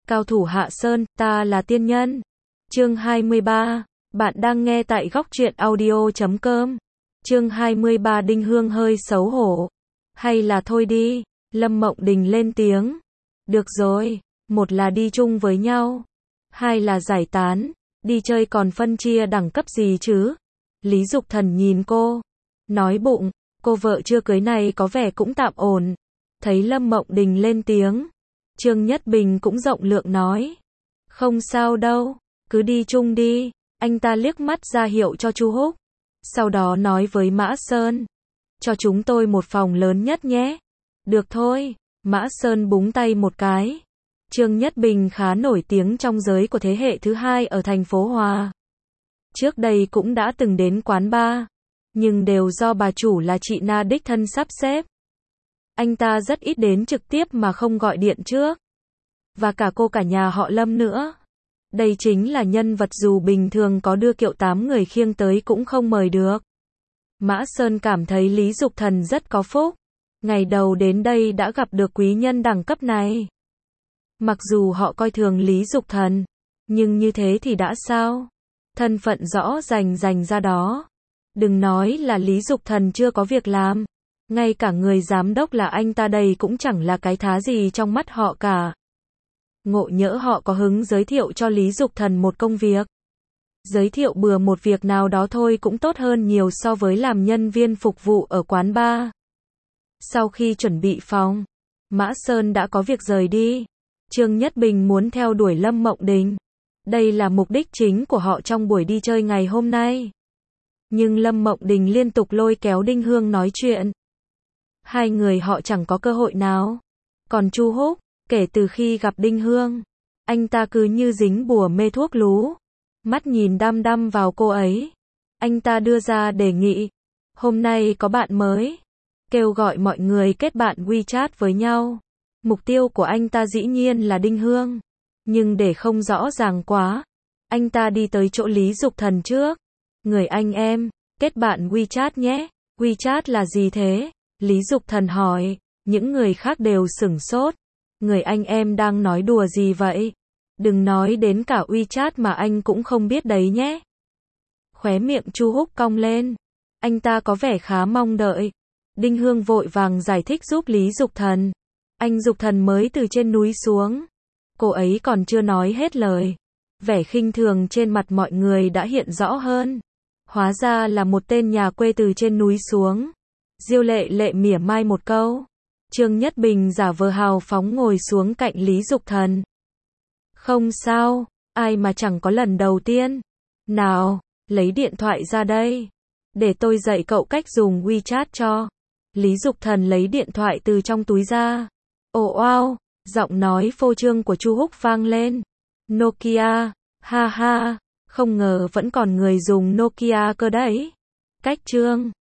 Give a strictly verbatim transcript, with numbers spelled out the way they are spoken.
Cao thủ Hạ Sơn, ta là tiên nhân. Chương hai mươi ba. Bạn đang nghe tại góc truyện audio chấm com. Chương hai mươi ba. Đinh Hương hơi xấu hổ. Hay là thôi đi. Lâm Mộng Đình lên tiếng. Được rồi, một là đi chung với nhau, hai là giải tán. Đi chơi còn phân chia đẳng cấp gì chứ? Lý Dục Thần nhìn cô, nói bụng, cô vợ chưa cưới này có vẻ cũng tạm ổn. Thấy Lâm Mộng Đình lên tiếng, Trương Nhất Bình cũng rộng lượng nói, không sao đâu, cứ đi chung đi. Anh ta liếc mắt ra hiệu cho Chu Húc, sau đó nói với Mã Sơn, cho chúng tôi một phòng lớn nhất nhé. Được thôi. Mã Sơn búng tay một cái. Trương Nhất Bình khá nổi tiếng trong giới của thế hệ thứ hai ở thành phố Hòa. Trước đây cũng đã từng đến quán bar, nhưng đều do bà chủ là chị Na đích thân sắp xếp. Anh ta rất ít đến trực tiếp mà không gọi điện trước. Và cả cô cả nhà họ Lâm nữa. Đây chính là nhân vật dù bình thường có đưa kiệu tám người khiêng tới cũng không mời được. Mã Sơn cảm thấy Lý Dục Thần rất có phúc. Ngày đầu đến đây đã gặp được quý nhân đẳng cấp này. Mặc dù họ coi thường Lý Dục Thần, nhưng như thế thì đã sao? Thân phận rõ rành rành ra đó. Đừng nói là Lý Dục Thần chưa có việc làm. Ngay cả người giám đốc là anh ta đây cũng chẳng là cái thá gì trong mắt họ cả. Ngộ nhỡ họ có hứng giới thiệu cho Lý Dục Thần một công việc. Giới thiệu bừa một việc nào đó thôi cũng tốt hơn nhiều so với làm nhân viên phục vụ ở quán bar. Sau khi chuẩn bị phòng, Mã Sơn đã có việc rời đi. Trương Nhất Bình muốn theo đuổi Lâm Mộng Đình. Đây là mục đích chính của họ trong buổi đi chơi ngày hôm nay. Nhưng Lâm Mộng Đình liên tục lôi kéo Đinh Hương nói chuyện. Hai người họ chẳng có cơ hội nào. Còn Chu Húc, kể từ khi gặp Đinh Hương, anh ta cứ như dính bùa mê thuốc lú. Mắt nhìn đăm đăm vào cô ấy. Anh ta đưa ra đề nghị. Hôm nay có bạn mới. Kêu gọi mọi người kết bạn WeChat với nhau. Mục tiêu của anh ta dĩ nhiên là Đinh Hương. Nhưng để không rõ ràng quá, anh ta đi tới chỗ Lý Dục Thần trước. Người anh em, kết bạn WeChat nhé. WeChat là gì thế? Lý Dục Thần hỏi. Những người khác đều sửng sốt. Người anh em đang nói đùa gì vậy? Đừng nói đến cả WeChat mà anh cũng không biết đấy nhé. Khóe miệng Chu Húc cong lên. Anh ta có vẻ khá mong đợi. Đinh Hương vội vàng giải thích giúp Lý Dục Thần. Anh Dục Thần mới từ trên núi xuống. Cô ấy còn chưa nói hết lời. Vẻ khinh thường trên mặt mọi người đã hiện rõ hơn. Hóa ra là một tên nhà quê từ trên núi xuống. Diêu Lệ Lệ mỉa mai một câu. Trương Nhất Bình giả vờ hào phóng ngồi xuống cạnh Lý Dục Thần. Không sao, ai mà chẳng có lần đầu tiên. Nào, lấy điện thoại ra đây. Để tôi dạy cậu cách dùng WeChat cho. Lý Dục Thần lấy điện thoại từ trong túi ra. Ồ wow, giọng nói phô trương của Chu Húc vang lên. Nokia, ha ha, không ngờ vẫn còn người dùng Nokia cơ đấy. Cách trương,